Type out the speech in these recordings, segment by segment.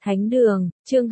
Thánh đường, chương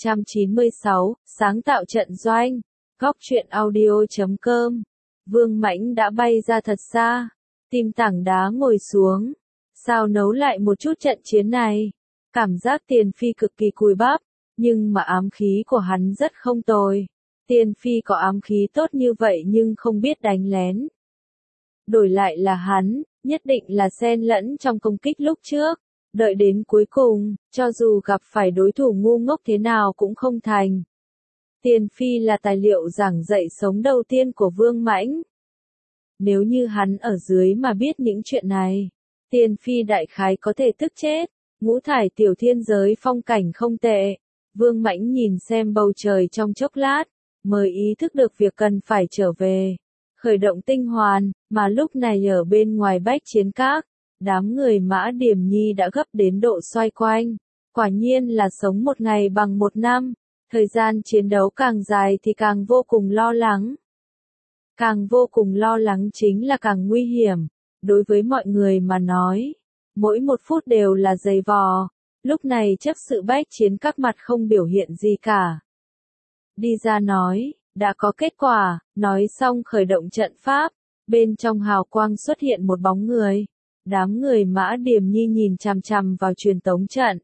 296, sáng tạo trận doanh. Góc truyện audio.com. Vương Mãnh đã bay ra thật xa. Tim tảng đá ngồi xuống. Sao nấu lại một chút trận chiến này? Cảm giác Tiền Phi cực kỳ cùi bắp, nhưng mà ám khí của hắn rất không tồi. Tiền Phi có ám khí tốt như vậy nhưng không biết đánh lén. Đổi lại là hắn, nhất định là xen lẫn trong công kích lúc trước. Đợi đến cuối cùng, cho dù gặp phải đối thủ ngu ngốc thế nào cũng không thành. Tiền Phi là tài liệu giảng dạy sống đầu tiên của Vương Mãnh. Nếu như hắn ở dưới mà biết những chuyện này, Tiền Phi đại khái có thể tức chết. Ngũ thải tiểu thiên giới phong cảnh không tệ. Vương Mãnh nhìn xem bầu trời trong chốc lát, mới ý thức được việc cần phải trở về. Khởi động tinh hoàn, mà lúc này ở bên ngoài bách chiến các. Đám người Mã Điềm Nhi đã gấp đến độ xoay quanh. Quả nhiên là sống một ngày bằng một năm. Thời gian chiến đấu càng dài thì càng vô cùng lo lắng. Càng vô cùng lo lắng chính là càng nguy hiểm. Đối với mọi người mà nói, mỗi một phút đều là giày vò. Lúc này chấp sự bách chiến các mặt không biểu hiện gì cả. Đi ra nói, đã có kết quả, nói xong khởi động trận pháp. Bên trong hào quang xuất hiện một bóng người. Đám người Mã Điềm Nhi nhìn chằm chằm vào truyền tống trận.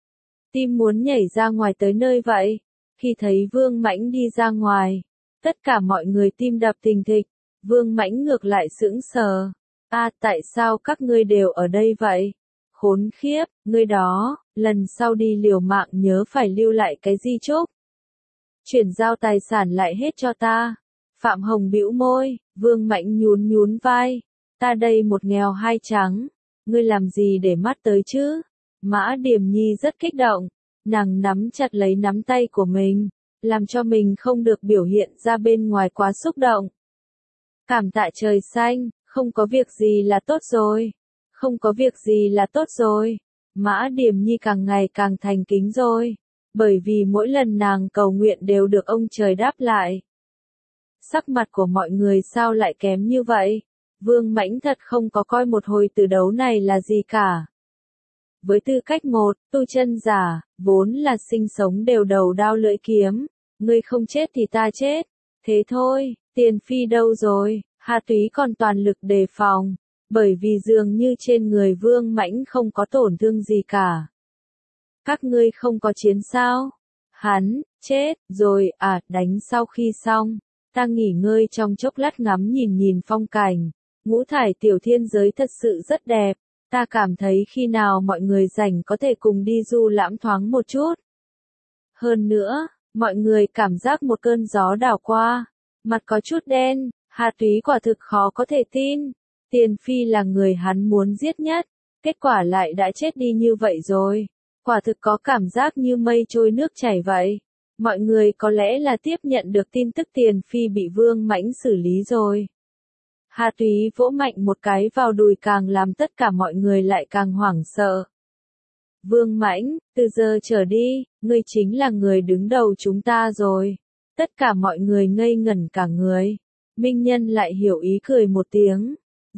Tim muốn nhảy ra ngoài tới nơi vậy. Khi thấy Vương Mãnh đi ra ngoài, tất cả mọi người tim đập thình thịch. Vương Mãnh ngược lại sững sờ. Tại sao các ngươi đều ở đây vậy? Khốn khiếp, ngươi đó, lần sau đi liều mạng nhớ phải lưu lại cái di chúc. Chuyển giao tài sản lại hết cho ta. Phạm Hồng bĩu môi, Vương Mãnh nhún nhún vai. Ta đây một nghèo hai trắng, ngươi làm gì để mắt tới chứ? Mã Điềm Nhi rất kích động, nàng nắm chặt lấy nắm tay của mình, làm cho mình không được biểu hiện ra bên ngoài quá xúc động. Cảm tạ trời xanh, không có việc gì là tốt rồi, không có việc gì là tốt rồi. Mã Điềm Nhi càng ngày càng thành kính rồi, bởi vì mỗi lần nàng cầu nguyện đều được ông trời đáp lại. Sắc mặt của mọi người sao lại kém như vậy? Vương Mãnh thật không có coi một hồi từ đấu này là gì cả. Với tư cách một, tu chân giả, vốn là sinh sống đều đầu đao lưỡi kiếm, ngươi không chết thì ta chết. Thế thôi, Tiền Phi đâu rồi? Hà Túy còn toàn lực đề phòng, bởi vì dường như trên người Vương Mãnh không có tổn thương gì cả. Các ngươi không có chiến sao? Hắn, chết, rồi, đánh sau khi xong, ta nghỉ ngơi trong chốc lát ngắm nhìn phong cảnh. Ngũ thải tiểu thiên giới thật sự rất đẹp, ta cảm thấy khi nào mọi người rảnh có thể cùng đi du lãm thoáng một chút. Hơn nữa, mọi người cảm giác một cơn gió đảo qua, mặt có chút đen, Hà Túy quả thực khó có thể tin. Tiền Phi là người hắn muốn giết nhất, kết quả lại đã chết đi như vậy rồi. Quả thực có cảm giác như mây trôi nước chảy vậy. Mọi người có lẽ là tiếp nhận được tin tức Tiền Phi bị Vương Mãnh xử lý rồi. Hà Túy vỗ mạnh một cái vào đùi càng làm tất cả mọi người lại càng hoảng sợ. Vương Mãnh, từ giờ trở đi, ngươi chính là người đứng đầu chúng ta rồi. Tất cả mọi người ngây ngẩn cả người. Minh Nhân lại hiểu ý cười một tiếng.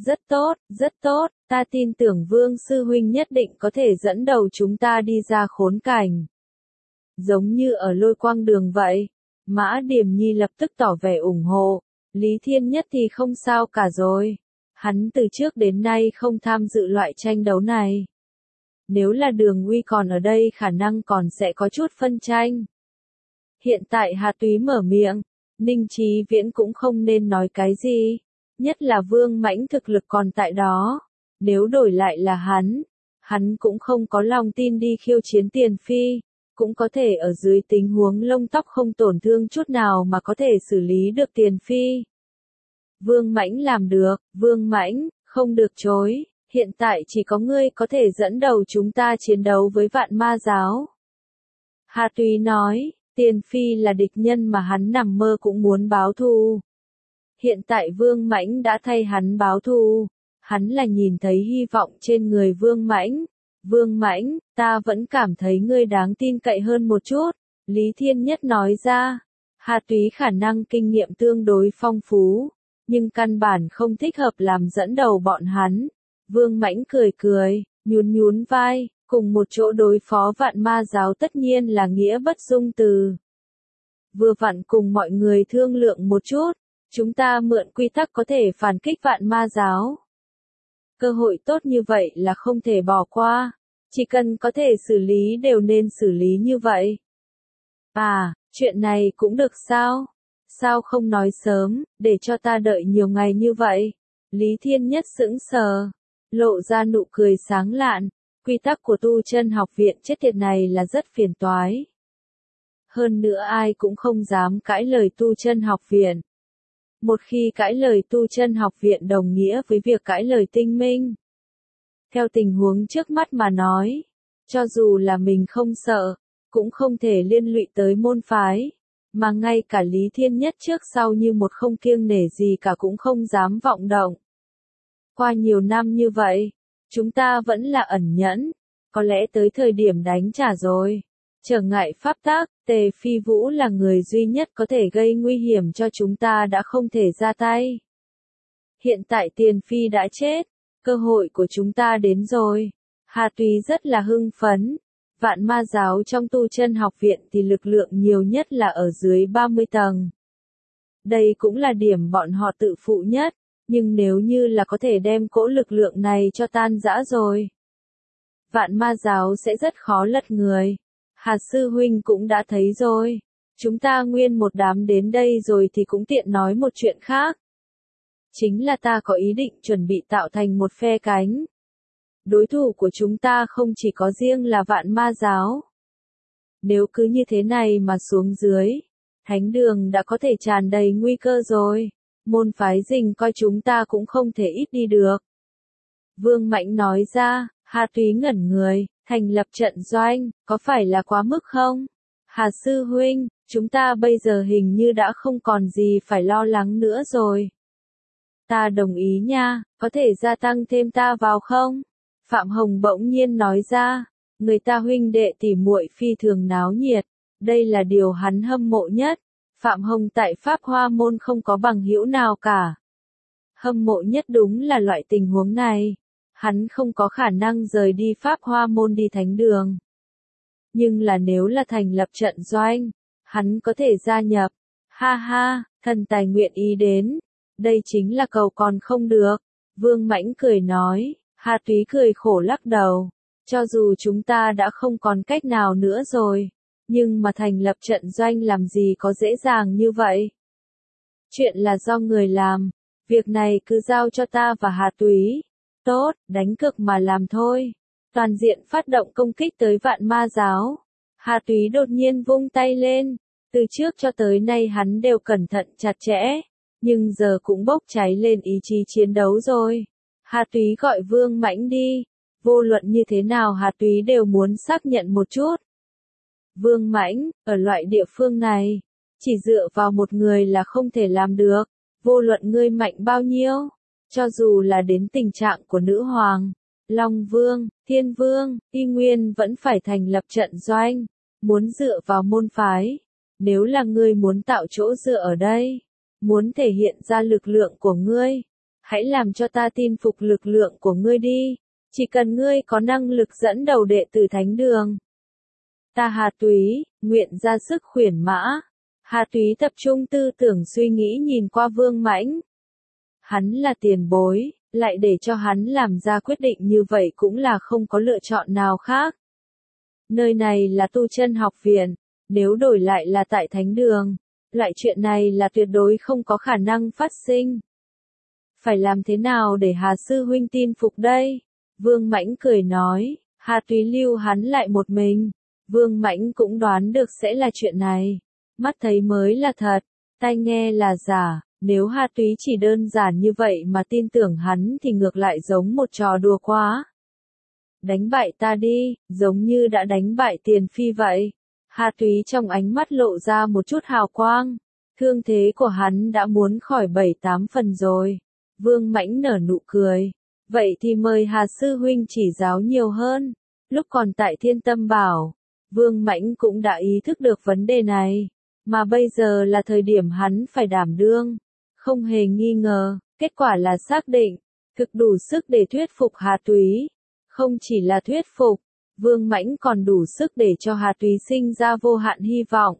Rất tốt, ta tin tưởng Vương Sư Huynh nhất định có thể dẫn đầu chúng ta đi ra khốn cảnh. Giống như ở Lôi Quang Đường vậy. Mã Điềm Nhi lập tức tỏ vẻ ủng hộ. Lý Thiên Nhất thì không sao cả rồi. Hắn từ trước đến nay không tham dự loại tranh đấu này. Nếu là Đường Uy còn ở đây khả năng còn sẽ có chút phân tranh. Hiện tại Hà Túy mở miệng, Ninh Chí Viễn cũng không nên nói cái gì. Nhất là Vương Mãnh thực lực còn tại đó. Nếu đổi lại là hắn cũng không có lòng tin đi khiêu chiến Tiền Phi. Cũng có thể ở dưới tình huống lông tóc không tổn thương chút nào mà có thể xử lý được Tiền Phi. Vương Mãnh làm được, Vương Mãnh, không được chối, hiện tại chỉ có ngươi có thể dẫn đầu chúng ta chiến đấu với Vạn Ma Giáo. Hà Túy nói, Tiền Phi là địch nhân mà hắn nằm mơ cũng muốn báo thù. Hiện tại Vương Mãnh đã thay hắn báo thù, hắn là nhìn thấy hy vọng trên người Vương Mãnh. Vương Mãnh, ta vẫn cảm thấy ngươi đáng tin cậy hơn một chút, Lý Thiên Nhất nói ra. Hà Túy khả năng kinh nghiệm tương đối phong phú, nhưng căn bản không thích hợp làm dẫn đầu bọn hắn. Vương Mãnh cười, nhún vai, Cùng một chỗ đối phó vạn ma giáo tất nhiên là nghĩa bất dung từ. Vừa vặn cùng mọi người thương lượng một chút, chúng ta mượn quy tắc có thể phản kích vạn ma giáo. Cơ hội tốt như vậy là không thể bỏ qua, chỉ cần có thể xử lý đều nên xử lý như vậy. À, chuyện này cũng được sao? Sao không nói sớm, để cho ta đợi nhiều ngày như vậy? Lý Thiên Nhất sững sờ, lộ ra nụ cười sáng lạn. Quy tắc của tu chân học viện chết tiệt này là rất phiền toái. Hơn nữa ai cũng không dám cãi lời tu chân học viện. Một khi cãi lời tu chân học viện đồng nghĩa với việc cãi lời tinh minh. Theo tình huống trước mắt mà nói, cho dù là mình không sợ, cũng không thể liên lụy tới môn phái, mà ngay cả Lý Thiên Nhất trước sau như một không kiêng nể gì cả cũng không dám vọng động. Qua nhiều năm như vậy, chúng ta vẫn là ẩn nhẫn, có lẽ tới thời điểm đánh trả rồi. Trở ngại pháp tắc, Tề Phi Vũ là người duy nhất có thể gây nguy hiểm cho chúng ta đã không thể ra tay. Hiện tại Tiền Phi đã chết, cơ hội của chúng ta đến rồi. Hà Túy rất là hưng phấn. Vạn ma giáo trong tu chân học viện thì lực lượng nhiều nhất là ở dưới 30 tầng. Đây cũng là điểm bọn họ tự phụ nhất, nhưng nếu như là có thể đem cỗ lực lượng này cho tan rã rồi, vạn ma giáo sẽ rất khó lật người. Hà sư huynh cũng đã thấy rồi. Chúng ta nguyên một đám đến đây rồi thì cũng tiện nói một chuyện khác. Chính là ta có ý định chuẩn bị tạo thành một phe cánh. Đối thủ của chúng ta không chỉ có riêng là vạn ma giáo. Nếu cứ như thế này mà xuống dưới, thánh đường đã có thể tràn đầy nguy cơ rồi. Môn phái Dình coi chúng ta cũng không thể ít đi được. Vương Mãnh nói ra. Hà Túy ngẩn người, thành lập trận doanh, có phải là quá mức không? Hà sư huynh, chúng ta bây giờ hình như đã không còn gì phải lo lắng nữa rồi. Ta đồng ý nha, có thể gia tăng thêm ta vào không? Phạm Hồng bỗng nhiên nói ra, người ta huynh đệ tỉ muội phi thường náo nhiệt, đây là điều hắn hâm mộ nhất. Phạm Hồng tại Pháp Hoa Môn không có bằng hữu nào cả. Hâm mộ nhất đúng là loại tình huống này. Hắn không có khả năng rời đi Pháp Hoa Môn đi thánh đường. Nhưng là nếu là thành lập trận doanh, hắn có thể gia nhập. Ha ha, thần tài nguyện ý đến. Đây chính là cầu còn không được. Vương Mãnh cười nói. Hà Túy cười khổ lắc đầu. Cho dù chúng ta đã không còn cách nào nữa rồi, nhưng mà thành lập trận doanh làm gì có dễ dàng như vậy. Chuyện là do người làm. Việc này cứ giao cho ta và Hà Túy. Tốt, đánh cực mà làm thôi. Toàn diện phát động công kích tới vạn ma giáo. Hà Túy đột nhiên vung tay lên. Từ trước cho tới nay hắn đều cẩn thận chặt chẽ. Nhưng giờ cũng bốc cháy lên ý chí chiến đấu rồi. Hà Túy gọi Vương Mãnh đi. Vô luận như thế nào Hà Túy đều muốn xác nhận một chút. Vương Mãnh, ở loại địa phương này, chỉ dựa vào một người là không thể làm được. Vô luận ngươi mạnh bao nhiêu. Cho dù là đến tình trạng của nữ hoàng, Long Vương, Thiên Vương, Y Nguyên vẫn phải thành lập trận doanh, muốn dựa vào môn phái. Nếu là ngươi muốn tạo chỗ dựa ở đây, muốn thể hiện ra lực lượng của ngươi, hãy làm cho ta tin phục lực lượng của ngươi đi, chỉ cần ngươi có năng lực dẫn đầu đệ tử thánh đường. Ta Hà Túy, nguyện ra sức khuyển mã. Hà Túy tập trung tư tưởng suy nghĩ nhìn qua Vương Mãnh. Hắn là tiền bối, lại để cho hắn làm ra quyết định như vậy cũng là không có lựa chọn nào khác. Nơi này là tu chân học viện, nếu đổi lại là tại thánh đường, loại chuyện này là tuyệt đối không có khả năng phát sinh. Phải làm thế nào để Hà sư huynh tin phục đây? Vương Mãnh cười nói, Hà Túy lưu hắn lại một mình. Vương Mãnh cũng đoán được sẽ là chuyện này. Mắt thấy mới là thật, tai nghe là giả. Nếu Hà Túy chỉ đơn giản như vậy mà tin tưởng hắn thì ngược lại giống một trò đùa quá. Đánh bại ta đi, giống như đã đánh bại Tiền Phi vậy. Hà Túy trong ánh mắt lộ ra một chút hào quang. Thương thế của hắn đã muốn khỏi 7-8 phần rồi. Vương Mãnh nở nụ cười. Vậy thì mời Hà sư huynh chỉ giáo nhiều hơn. Lúc còn tại Thiên Tâm Bảo, Vương Mãnh cũng đã ý thức được vấn đề này. Mà bây giờ là thời điểm hắn phải đảm đương. Không hề nghi ngờ, kết quả là xác định, thực đủ sức để thuyết phục Hà Túy. Không chỉ là thuyết phục, Vương Mãnh còn đủ sức để cho Hà Túy sinh ra vô hạn hy vọng.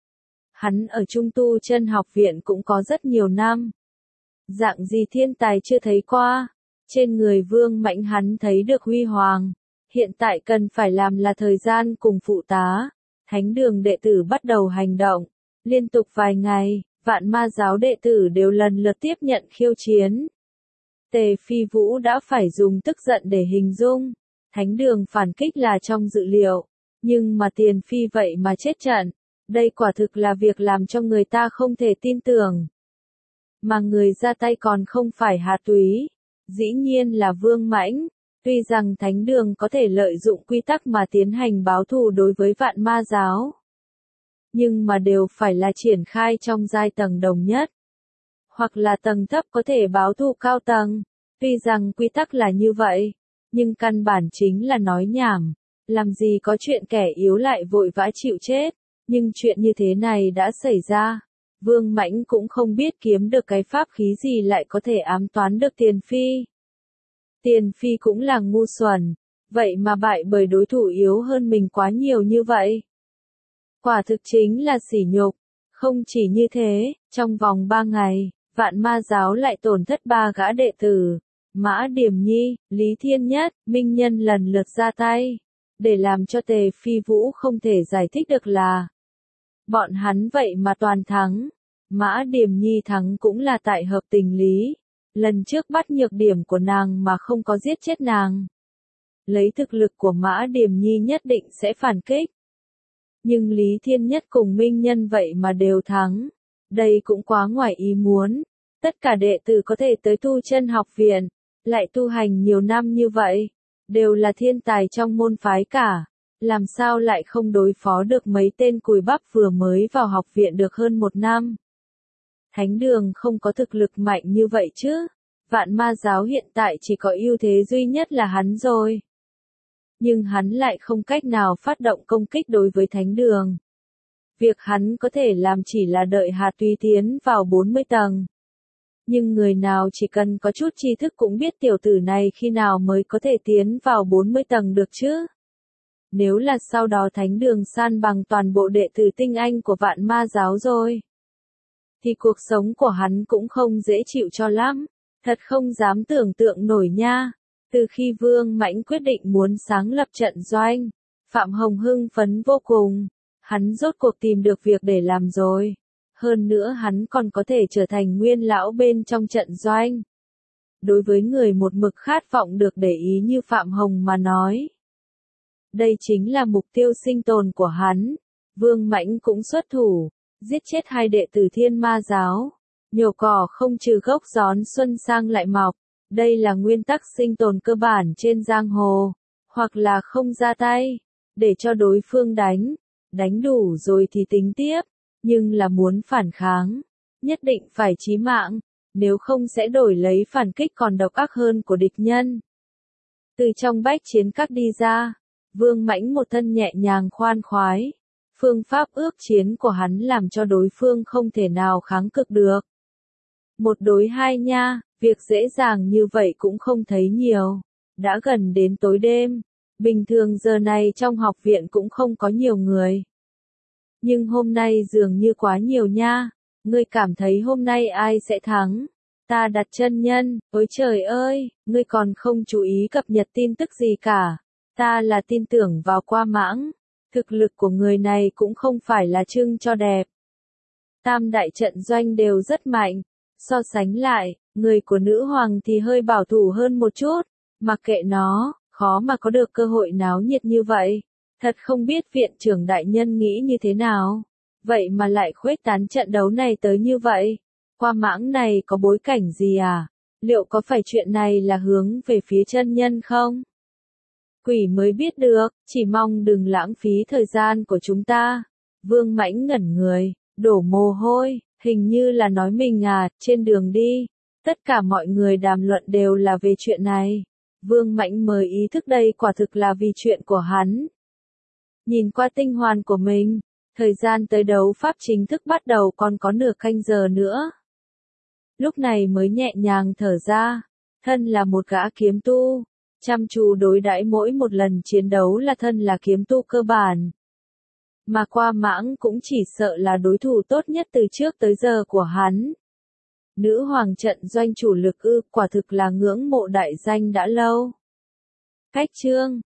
Hắn ở Trung Tu Chân học viện cũng có rất nhiều năm. Dạng gì thiên tài chưa thấy qua. Trên người Vương Mãnh hắn thấy được huy hoàng. Hiện tại cần phải làm là thời gian cùng phụ tá. Thánh đường đệ tử bắt đầu hành động. Liên tục vài ngày, Vạn Ma giáo đệ tử đều lần lượt tiếp nhận khiêu chiến. Tề Phi Vũ đã phải dùng tức giận để hình dung. Thánh đường phản kích là trong dự liệu. Nhưng mà Tiền Phi vậy mà chết trận. Đây quả thực là việc làm cho người ta không thể tin tưởng. Mà người ra tay còn không phải Hà Túy. Dĩ nhiên là Vương Mãnh. Tuy rằng thánh đường có thể lợi dụng quy tắc mà tiến hành báo thù đối với Vạn Ma giáo. Nhưng mà đều phải là triển khai trong giai tầng đồng nhất. Hoặc là tầng thấp có thể báo thù cao tầng. Tuy rằng quy tắc là như vậy. Nhưng căn bản chính là nói nhảm. Làm gì có chuyện kẻ yếu lại vội vã chịu chết. Nhưng chuyện như thế này đã xảy ra. Vương Mãnh cũng không biết kiếm được cái pháp khí gì lại có thể ám toán được Tiền Phi. Tiền Phi cũng là ngu xuẩn. Vậy mà bại bởi đối thủ yếu hơn mình quá nhiều như vậy. Quả thực chính là sỉ nhục. Không chỉ như thế, trong vòng 3 ngày, Vạn Ma giáo lại tổn thất 3 gã đệ tử. Mã Điểm Nhi, Lý Thiên Nhất, Minh Nhân lần lượt ra tay. Để làm cho Tề Phi Vũ không thể giải thích được là bọn hắn vậy mà toàn thắng. Mã Điểm Nhi thắng cũng là tại hợp tình lý. Lần trước bắt nhược điểm của nàng mà không có giết chết nàng. Lấy thực lực của Mã Điểm Nhi nhất định sẽ phản kích. Nhưng Lý Thiên Nhất cùng Minh Nhân vậy mà đều thắng. Đây cũng quá ngoài ý muốn. Tất cả đệ tử có thể tới Tu Chân học viện, lại tu hành nhiều năm như vậy, đều là thiên tài trong môn phái cả. Làm sao lại không đối phó được mấy tên cùi bắp vừa mới vào học viện được hơn 1 năm. Thánh đường không có thực lực mạnh như vậy chứ. Vạn Ma giáo hiện tại chỉ có ưu thế duy nhất là hắn rồi. Nhưng hắn lại không cách nào phát động công kích đối với thánh đường. Việc hắn có thể làm chỉ là đợi Hà Túy tiến vào 40 tầng. Nhưng người nào chỉ cần có chút tri thức cũng biết tiểu tử này khi nào mới có thể tiến vào 40 tầng được chứ. Nếu là sau đó thánh đường san bằng toàn bộ đệ tử tinh anh của Vạn Ma giáo rồi, thì cuộc sống của hắn cũng không dễ chịu cho lắm. Thật không dám tưởng tượng nổi nha. Từ khi Vương Mãnh quyết định muốn sáng lập trận doanh, Phạm Hồng hưng phấn vô cùng. Hắn rốt cuộc tìm được việc để làm rồi. Hơn nữa hắn còn có thể trở thành nguyên lão bên trong trận doanh. Đối với người một mực khát vọng được để ý như Phạm Hồng mà nói, đây chính là mục tiêu sinh tồn của hắn. Vương Mãnh cũng xuất thủ, giết chết 2 đệ tử Thiên Ma giáo. Nhổ cỏ không trừ gốc gión xuân sang lại mọc. Đây là nguyên tắc sinh tồn cơ bản trên giang hồ. Hoặc là không ra tay, để cho đối phương đánh đủ rồi thì tính tiếp. Nhưng là muốn phản kháng, nhất định phải chí mạng, nếu không sẽ đổi lấy phản kích còn độc ác hơn của địch nhân. Từ trong bách chiến các đi ra, Vương Mãnh một thân nhẹ nhàng khoan khoái. Phương pháp ước chiến của hắn làm cho đối phương không thể nào kháng cự được. 1 đối 2 nha, việc dễ dàng như vậy cũng không thấy nhiều. Đã gần đến tối đêm, bình thường giờ này trong học viện cũng không có nhiều người. Nhưng hôm nay dường như quá nhiều nha. Ngươi cảm thấy hôm nay ai sẽ thắng? Ta đặt chân nhân, ôi trời ơi, ngươi còn không chú ý cập nhật tin tức gì cả. Ta là tin tưởng vào Qua Mãng. Thực lực của người này cũng không phải là trưng cho đẹp. Tam đại trận doanh đều rất mạnh. So sánh lại, người của nữ hoàng thì hơi bảo thủ hơn một chút. Mặc kệ nó, khó mà có được cơ hội náo nhiệt như vậy. Thật không biết viện trưởng đại nhân nghĩ như thế nào. Vậy mà lại khuếch tán trận đấu này tới như vậy. Qua Mãng này có bối cảnh gì à? Liệu có phải chuyện này là hướng về phía chân nhân không? Quỷ mới biết được, chỉ mong đừng lãng phí thời gian của chúng ta. Vương Mãnh ngẩn người, đổ mồ hôi, hình như là nói mình à, trên đường đi. Tất cả mọi người đàm luận đều là về chuyện này. Vương Mãnh mới ý thức đây quả thực là vì chuyện của hắn. Nhìn qua tinh hoàn của mình, thời gian tới đấu pháp chính thức bắt đầu còn có nửa canh giờ nữa. Lúc này mới nhẹ nhàng thở ra, thân là một gã kiếm tu, chăm chú đối đãi mỗi một lần chiến đấu là thân là kiếm tu cơ bản. Mà Qua Mãng cũng chỉ sợ là đối thủ tốt nhất từ trước tới giờ của hắn. Nữ hoàng trận doanh chủ lực quả thực là ngưỡng mộ đại danh đã lâu. Cách chương